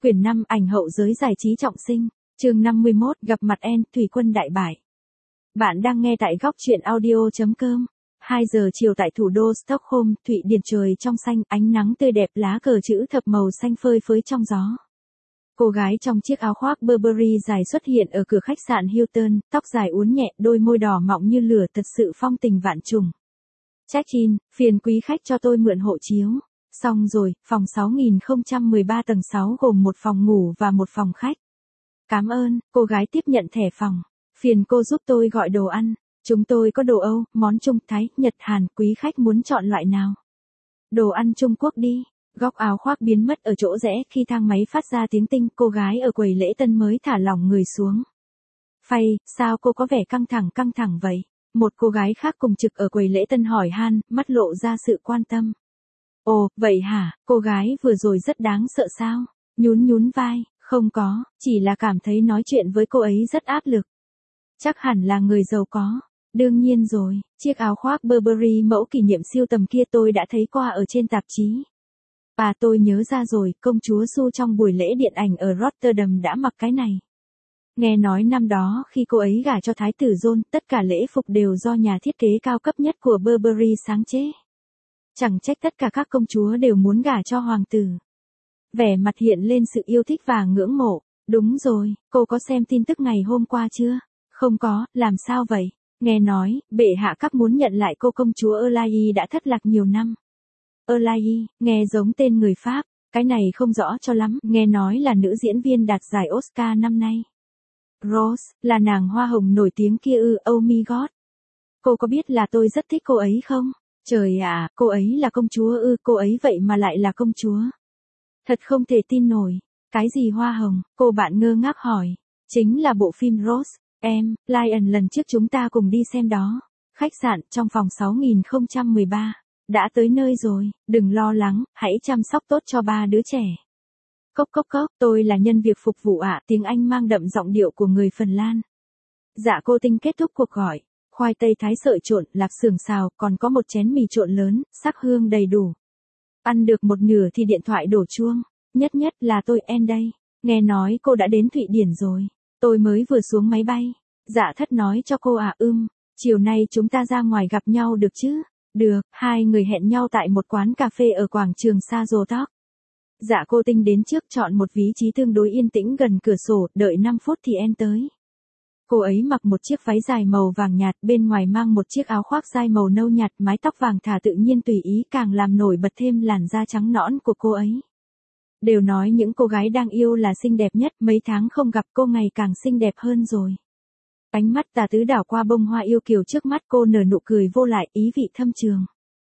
Quyển 5 ảnh hậu giới giải trí trọng sinh, chương 51 gặp mặt En, thủy quân đại bại. Bạn đang nghe tại góc truyện audio.com. 2 giờ chiều tại thủ đô Stockholm, Thụy Điển, trời trong xanh, ánh nắng tươi đẹp, lá cờ chữ thập màu xanh phơi phới trong gió. Cô gái trong chiếc áo khoác Burberry dài xuất hiện ở cửa khách sạn Hilton, tóc dài uốn nhẹ, đôi môi đỏ mọng như lửa, thật sự phong tình vạn trùng. Check-in, phiền quý khách cho tôi mượn hộ chiếu. Xong rồi, phòng 6013 tầng 6 gồm một phòng ngủ và một phòng khách. Cảm ơn, cô gái tiếp nhận thẻ phòng. Phiền cô giúp tôi gọi đồ ăn. Chúng tôi có đồ Âu, món Trung, Thái, Nhật, Hàn, quý khách muốn chọn loại nào? Đồ ăn Trung Quốc đi. Góc áo khoác biến mất ở chỗ rẽ khi thang máy phát ra tiếng tinh, cô gái ở quầy lễ tân mới thả lỏng người xuống. Phay, sao cô có vẻ căng thẳng vậy? Một cô gái khác cùng trực ở quầy lễ tân hỏi han, mắt lộ ra sự quan tâm. Ồ, vậy hả, cô gái vừa rồi rất đáng sợ sao? Nhún vai, không có, chỉ là cảm thấy nói chuyện với cô ấy rất áp lực. Chắc hẳn là người giàu có. Đương nhiên rồi, chiếc áo khoác Burberry mẫu kỷ niệm siêu tầm kia tôi đã thấy qua ở trên tạp chí. Và tôi nhớ ra rồi, công chúa Su trong buổi lễ điện ảnh ở Rotterdam đã mặc cái này. Nghe nói năm đó khi cô ấy gả cho Thái tử John, tất cả lễ phục đều do nhà thiết kế cao cấp nhất của Burberry sáng chế. Chẳng trách tất cả các công chúa đều muốn gả cho hoàng tử. Vẻ mặt hiện lên sự yêu thích và ngưỡng mộ. Đúng rồi, cô có xem tin tức ngày hôm qua chưa? Không có, làm sao vậy? Nghe nói, bệ hạ các muốn nhận lại cô công chúa Erlaye đã thất lạc nhiều năm. Erlaye, nghe giống tên người Pháp, cái này không rõ cho lắm, nghe nói là nữ diễn viên đạt giải Oscar năm nay. Rose, là nàng hoa hồng nổi tiếng kia ư, oh my god. Cô có biết là tôi rất thích cô ấy không? Trời ạ, cô ấy là công chúa ư, cô ấy vậy mà lại là công chúa. Thật không thể tin nổi. Cái gì hoa hồng? Cô bạn ngơ ngác hỏi. Chính là bộ phim Rose, em, Lion lần trước chúng ta cùng đi xem đó. Khách sạn trong phòng 6013. Đã tới nơi rồi, đừng lo lắng, hãy chăm sóc tốt cho ba đứa trẻ. Cốc, tôi là nhân việc phục vụ ạ, tiếng Anh mang đậm giọng điệu của người Phần Lan. Dạ cô Tinh kết thúc cuộc gọi. Khoai tây thái sợi trộn, lạc xưởng xào, còn có một chén mì trộn lớn, sắc hương đầy đủ. Ăn được một nửa thì điện thoại đổ chuông. Nhất là tôi En đây. Nghe nói cô đã đến Thụy Điển rồi. Tôi mới vừa xuống máy bay. Dạ thất nói cho cô à, chiều nay chúng ta ra ngoài gặp nhau được chứ? Được, hai người hẹn nhau tại một quán cà phê ở quảng trường Sajotok. Dạ cô Tinh đến trước chọn một vị trí tương đối yên tĩnh gần cửa sổ, đợi 5 phút thì En tới. Cô ấy mặc một chiếc váy dài màu vàng nhạt, bên ngoài mang một chiếc áo khoác dài màu nâu nhạt, mái tóc vàng thả tự nhiên tùy ý càng làm nổi bật thêm làn da trắng nõn của cô ấy. Đều nói những cô gái đang yêu là xinh đẹp nhất, mấy tháng không gặp cô ngày càng xinh đẹp hơn rồi. Ánh mắt tà tứ đảo qua bông hoa yêu kiều trước mắt cô, nở nụ cười vô lại, ý vị thâm trường.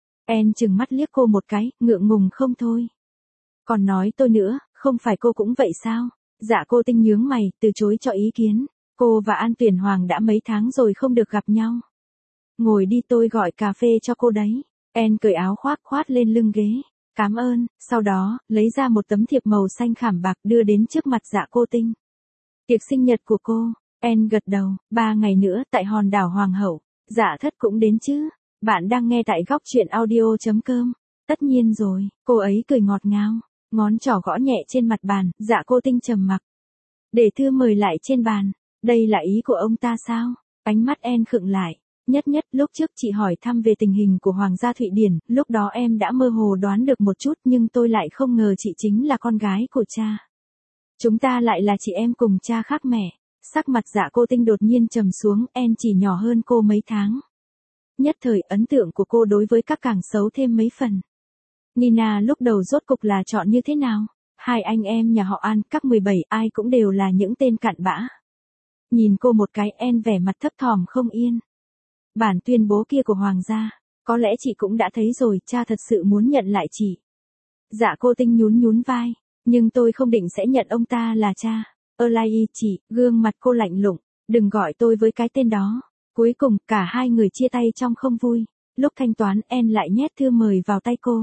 En chừng mắt liếc cô một cái, ngượng ngùng không thôi. Còn nói tôi nữa, không phải cô cũng vậy sao? Dạ cô Tinh nhướng mày, từ chối cho ý kiến. Cô và An Tuyển Hoàng đã mấy tháng rồi không được gặp nhau. Ngồi đi, tôi gọi cà phê cho cô đấy. En cởi áo khoác khoát lên lưng ghế. Cảm ơn, sau đó, lấy ra một tấm thiệp màu xanh khảm bạc đưa đến trước mặt dạ cô Tinh. Tiệc sinh nhật của cô. En gật đầu, 3 ngày nữa tại hòn đảo Hoàng hậu. Dạ thất cũng đến chứ. Bạn đang nghe tại góc truyện audio.com. Tất nhiên rồi, cô ấy cười ngọt ngào. Ngón trỏ gõ nhẹ trên mặt bàn, dạ cô Tinh trầm mặc. Để thư mời lại trên bàn. Đây là ý của ông ta sao? Ánh mắt En khựng lại. Nhất lúc trước chị hỏi thăm về tình hình của Hoàng gia Thụy Điển, lúc đó em đã mơ hồ đoán được một chút nhưng tôi lại không ngờ chị chính là con gái của cha. Chúng ta lại là chị em cùng cha khác mẹ. Sắc mặt dạ cô Tinh đột nhiên trầm xuống, En chỉ nhỏ hơn cô mấy tháng. Nhất thời ấn tượng của cô đối với các càng xấu thêm mấy phần. Nina lúc đầu rốt cục là chọn như thế nào? Hai anh em nhà họ An, các 17, ai cũng đều là những tên cặn bã. Nhìn cô một cái, En vẻ mặt thấp thỏm không yên. Bản tuyên bố kia của Hoàng gia, có lẽ chị cũng đã thấy rồi, cha thật sự muốn nhận lại chị. Dạ cô Tinh nhún vai, nhưng tôi không định sẽ nhận ông ta là cha. Erlaye chị, gương mặt cô lạnh lùng, đừng gọi tôi với cái tên đó. Cuối cùng, cả hai người chia tay trong không vui. Lúc thanh toán, En lại nhét thư mời vào tay cô.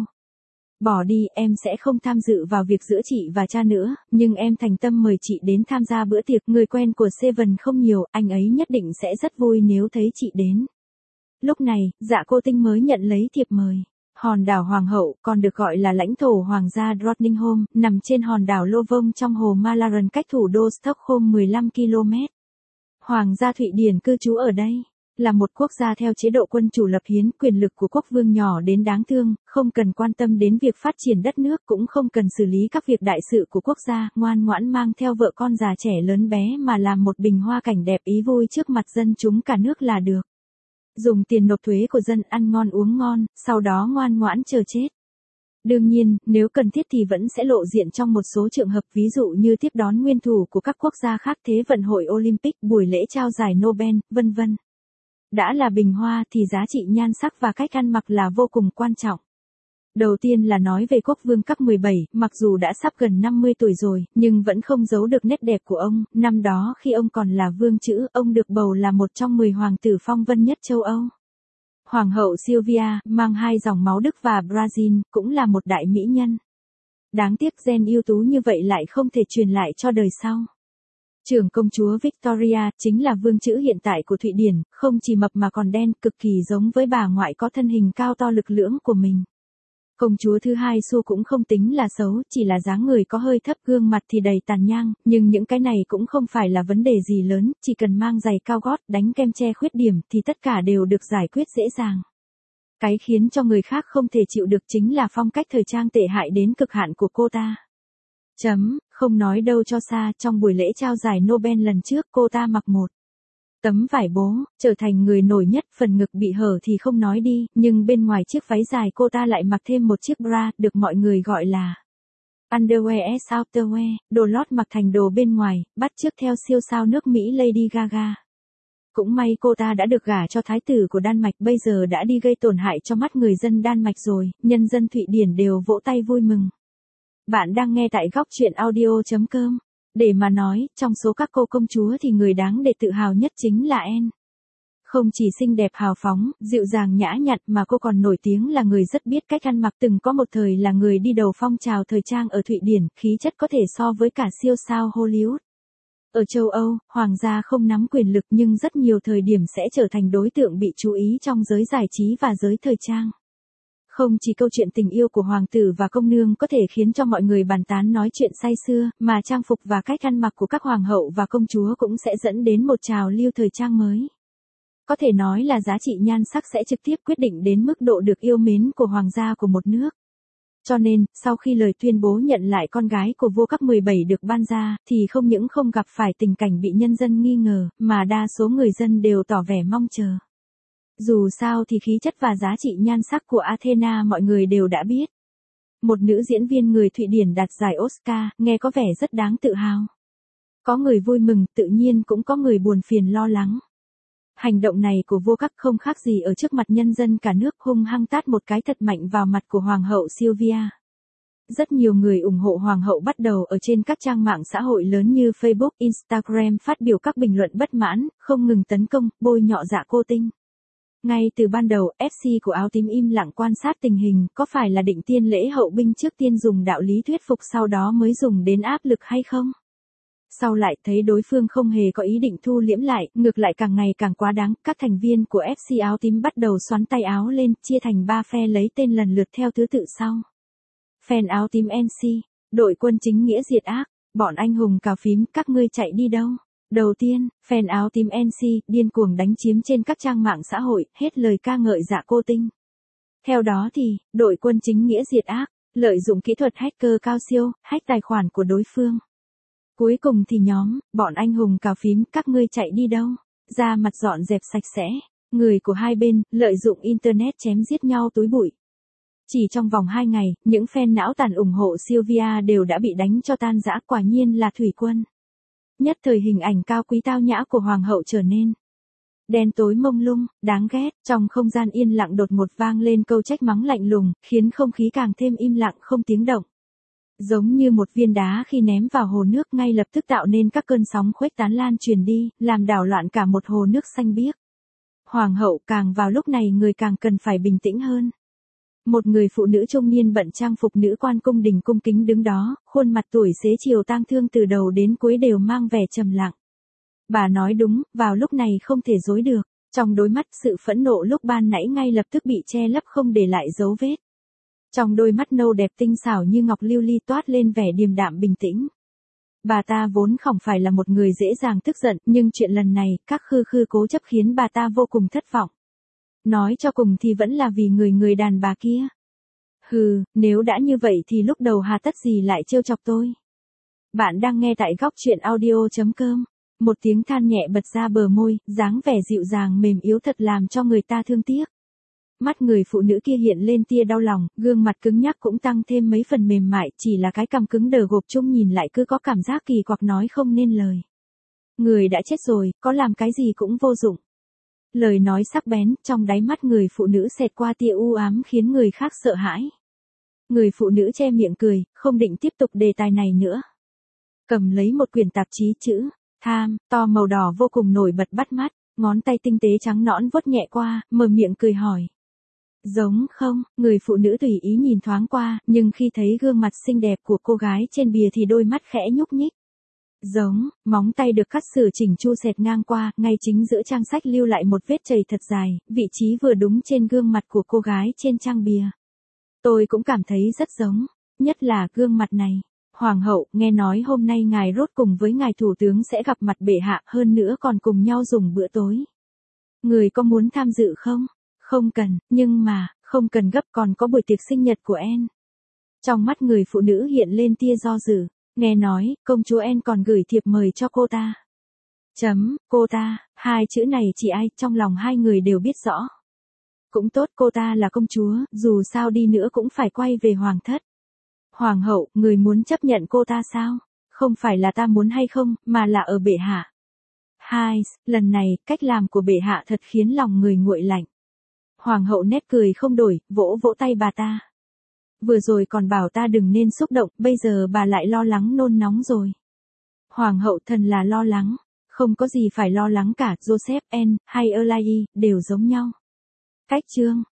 Bỏ đi, em sẽ không tham dự vào việc giữa chị và cha nữa, nhưng em thành tâm mời chị đến tham gia bữa tiệc. Người quen của Seven không nhiều, anh ấy nhất định sẽ rất vui nếu thấy chị đến. Lúc này, dạ cô Tinh mới nhận lấy thiệp mời. Hòn đảo Hoàng hậu, còn được gọi là lãnh thổ hoàng gia Drottningholm, nằm trên hòn đảo Lovön trong hồ Mälaren cách thủ đô Stockholm 15 km. Hoàng gia Thụy Điển cư trú ở đây. Là một quốc gia theo chế độ quân chủ lập hiến, quyền lực của quốc vương nhỏ đến đáng thương, không cần quan tâm đến việc phát triển đất nước, cũng không cần xử lý các việc đại sự của quốc gia, ngoan ngoãn mang theo vợ con già trẻ lớn bé mà làm một bình hoa cảnh đẹp ý vui trước mặt dân chúng cả nước là được. Dùng tiền nộp thuế của dân ăn ngon uống ngon, sau đó ngoan ngoãn chờ chết. Đương nhiên, nếu cần thiết thì vẫn sẽ lộ diện trong một số trường hợp, ví dụ như tiếp đón nguyên thủ của các quốc gia khác, Thế vận hội Olympic, buổi lễ trao giải Nobel, vân vân. Đã là bình hoa thì giá trị nhan sắc và cách ăn mặc là vô cùng quan trọng. Đầu tiên là nói về quốc vương cấp 17, mặc dù đã sắp gần 50 tuổi rồi, nhưng vẫn không giấu được nét đẹp của ông. Năm đó khi ông còn là vương chữ, ông được bầu là một trong 10 hoàng tử phong vân nhất châu Âu. Hoàng hậu Silvia, mang hai dòng máu Đức và Brazil, cũng là một đại mỹ nhân. Đáng tiếc gen ưu tú như vậy lại không thể truyền lại cho đời sau. Trưởng công chúa Victoria, chính là vương chữ hiện tại của Thụy Điển, không chỉ mập mà còn đen, cực kỳ giống với bà ngoại có thân hình cao to lực lưỡng của mình. Công chúa thứ hai Su cũng không tính là xấu, chỉ là dáng người có hơi thấp, gương mặt thì đầy tàn nhang, nhưng những cái này cũng không phải là vấn đề gì lớn, chỉ cần mang giày cao gót, đánh kem che khuyết điểm thì tất cả đều được giải quyết dễ dàng. Cái khiến cho người khác không thể chịu được chính là phong cách thời trang tệ hại đến cực hạn của cô ta. Không nói đâu cho xa, trong buổi lễ trao giải Nobel lần trước cô ta mặc một tấm vải bố, trở thành người nổi nhất, phần ngực bị hở thì không nói đi, nhưng bên ngoài chiếc váy dài cô ta lại mặc thêm một chiếc bra, được mọi người gọi là underwear as outerwear, đồ lót mặc thành đồ bên ngoài, bắt chước theo siêu sao nước Mỹ Lady Gaga. Cũng may cô ta đã được gả cho thái tử của Đan Mạch, bây giờ đã đi gây tổn hại cho mắt người dân Đan Mạch rồi, nhân dân Thụy Điển đều vỗ tay vui mừng. Bạn đang nghe tại góc truyện audio.com. Để mà nói, trong số các cô công chúa thì người đáng để tự hào nhất chính là Anne. Không chỉ xinh đẹp hào phóng, dịu dàng nhã nhặn mà cô còn nổi tiếng là người rất biết cách ăn mặc, từng có một thời là người đi đầu phong trào thời trang ở Thụy Điển, khí chất có thể so với cả siêu sao Hollywood. Ở châu Âu, hoàng gia không nắm quyền lực nhưng rất nhiều thời điểm sẽ trở thành đối tượng bị chú ý trong giới giải trí và giới thời trang. Không chỉ câu chuyện tình yêu của hoàng tử và công nương có thể khiến cho mọi người bàn tán nói chuyện say sưa, mà trang phục và cách ăn mặc của các hoàng hậu và công chúa cũng sẽ dẫn đến một trào lưu thời trang mới. Có thể nói là giá trị nhan sắc sẽ trực tiếp quyết định đến mức độ được yêu mến của hoàng gia của một nước. Cho nên, sau khi lời tuyên bố nhận lại con gái của vua cấp 17 được ban ra, thì không những không gặp phải tình cảnh bị nhân dân nghi ngờ, mà đa số người dân đều tỏ vẻ mong chờ. Dù sao thì khí chất và giá trị nhan sắc của Athena mọi người đều đã biết. Một nữ diễn viên người Thụy Điển đạt giải Oscar, nghe có vẻ rất đáng tự hào. Có người vui mừng, tự nhiên cũng có người buồn phiền lo lắng. Hành động này của vua các không khác gì ở trước mặt nhân dân cả nước, hung hăng tát một cái thật mạnh vào mặt của hoàng hậu Silvia. Rất nhiều người ủng hộ hoàng hậu bắt đầu ở trên các trang mạng xã hội lớn như Facebook, Instagram phát biểu các bình luận bất mãn, không ngừng tấn công, bôi nhọ dạ cô tinh. Ngay từ ban đầu, FC của áo tím im lặng quan sát tình hình, có phải là định tiên lễ hậu binh trước tiên dùng đạo lý thuyết phục sau đó mới dùng đến áp lực hay không? Sau lại thấy đối phương không hề có ý định thu liễm lại, ngược lại càng ngày càng quá đáng, các thành viên của FC áo tím bắt đầu xoắn tay áo lên, chia thành 3 phe lấy tên lần lượt theo thứ tự sau. Fan áo tím NC, đội quân chính nghĩa diệt ác, bọn anh hùng cào phím, các ngươi chạy đi đâu? Đầu tiên, fan áo tím NC, điên cuồng đánh chiếm trên các trang mạng xã hội, hết lời ca ngợi dạ cô tinh. Theo đó thì, đội quân chính nghĩa diệt ác, lợi dụng kỹ thuật hacker cao siêu, hack tài khoản của đối phương. Cuối cùng thì nhóm, bọn anh hùng cào phím, các ngươi chạy đi đâu? Ra mặt dọn dẹp sạch sẽ, người của hai bên, lợi dụng Internet chém giết nhau túi bụi. Chỉ trong vòng 2 ngày, những fan não tàn ủng hộ Silvia đều đã bị đánh cho tan rã, quả nhiên là thủy quân. Nhất thời hình ảnh cao quý tao nhã của hoàng hậu trở nên đen tối mông lung, đáng ghét. Trong không gian yên lặng đột ngột vang lên câu trách mắng lạnh lùng, khiến không khí càng thêm im lặng không tiếng động. Giống như một viên đá khi ném vào hồ nước ngay lập tức tạo nên các cơn sóng khuếch tán lan truyền đi, làm đảo loạn cả một hồ nước xanh biếc. Hoàng hậu càng vào lúc này người càng cần phải bình tĩnh hơn. Một người phụ nữ trung niên bận trang phục nữ quan cung đình cung kính đứng đó, khuôn mặt tuổi xế chiều tang thương từ đầu đến cuối đều mang vẻ trầm lặng. Bà nói đúng, vào lúc này không thể dối được, trong đôi mắt sự phẫn nộ lúc ban nãy ngay lập tức bị che lấp không để lại dấu vết. Trong đôi mắt nâu đẹp tinh xảo như ngọc lưu ly toát lên vẻ điềm đạm bình tĩnh. Bà ta vốn không phải là một người dễ dàng tức giận, nhưng chuyện lần này, các khư khư cố chấp khiến bà ta vô cùng thất vọng. Nói cho cùng thì vẫn là vì người đàn bà kia. Hừ, nếu đã như vậy thì lúc đầu hà tất gì lại trêu chọc tôi. Bạn đang nghe tại góc truyện audio.com. Một tiếng than nhẹ bật ra bờ môi, dáng vẻ dịu dàng mềm yếu thật làm cho người ta thương tiếc. Mắt người phụ nữ kia hiện lên tia đau lòng, gương mặt cứng nhắc cũng tăng thêm mấy phần mềm mại, chỉ là cái cằm cứng đờ gộp chung nhìn lại cứ có cảm giác kỳ quặc nói không nên lời. Người đã chết rồi, có làm cái gì cũng vô dụng. Lời nói sắc bén, trong đáy mắt người phụ nữ xẹt qua tia u ám khiến người khác sợ hãi. Người phụ nữ che miệng cười, không định tiếp tục đề tài này nữa. Cầm lấy một quyển tạp chí chữ tham, to màu đỏ vô cùng nổi bật bắt mắt, ngón tay tinh tế trắng nõn vuốt nhẹ qua, mở miệng cười hỏi. Giống không, người phụ nữ tùy ý nhìn thoáng qua, nhưng khi thấy gương mặt xinh đẹp của cô gái trên bìa thì đôi mắt khẽ nhúc nhích. Giống, móng tay được cắt sửa chỉnh chu xẹt ngang qua, ngay chính giữa trang sách lưu lại một vết chày thật dài, vị trí vừa đúng trên gương mặt của cô gái trên trang bìa. Tôi cũng cảm thấy rất giống, nhất là gương mặt này. Hoàng hậu, nghe nói hôm nay ngài rốt cùng với ngài thủ tướng sẽ gặp mặt bệ hạ, hơn nữa còn cùng nhau dùng bữa tối. Người có muốn tham dự không? Không cần, nhưng mà, không cần gấp, còn có buổi tiệc sinh nhật của Anne. Trong mắt người phụ nữ hiện lên tia do dự, nghe nói, công chúa Anne còn gửi thiệp mời cho cô ta. Cô ta, hai chữ này chỉ ai, trong lòng hai người đều biết rõ. Cũng tốt, cô ta là công chúa, dù sao đi nữa cũng phải quay về hoàng thất. Hoàng hậu, người muốn chấp nhận cô ta sao? Không phải là ta muốn hay không, mà là ở bệ hạ. Lần này, cách làm của bệ hạ thật khiến lòng người nguội lạnh. Hoàng hậu nét cười không đổi, vỗ vỗ tay bà ta. Vừa rồi còn bảo ta đừng nên xúc động, bây giờ bà lại lo lắng nôn nóng rồi. Hoàng hậu thần là lo lắng. Không có gì phải lo lắng cả, Joseph, Anne, hay Erlai, đều giống nhau. Cách chương.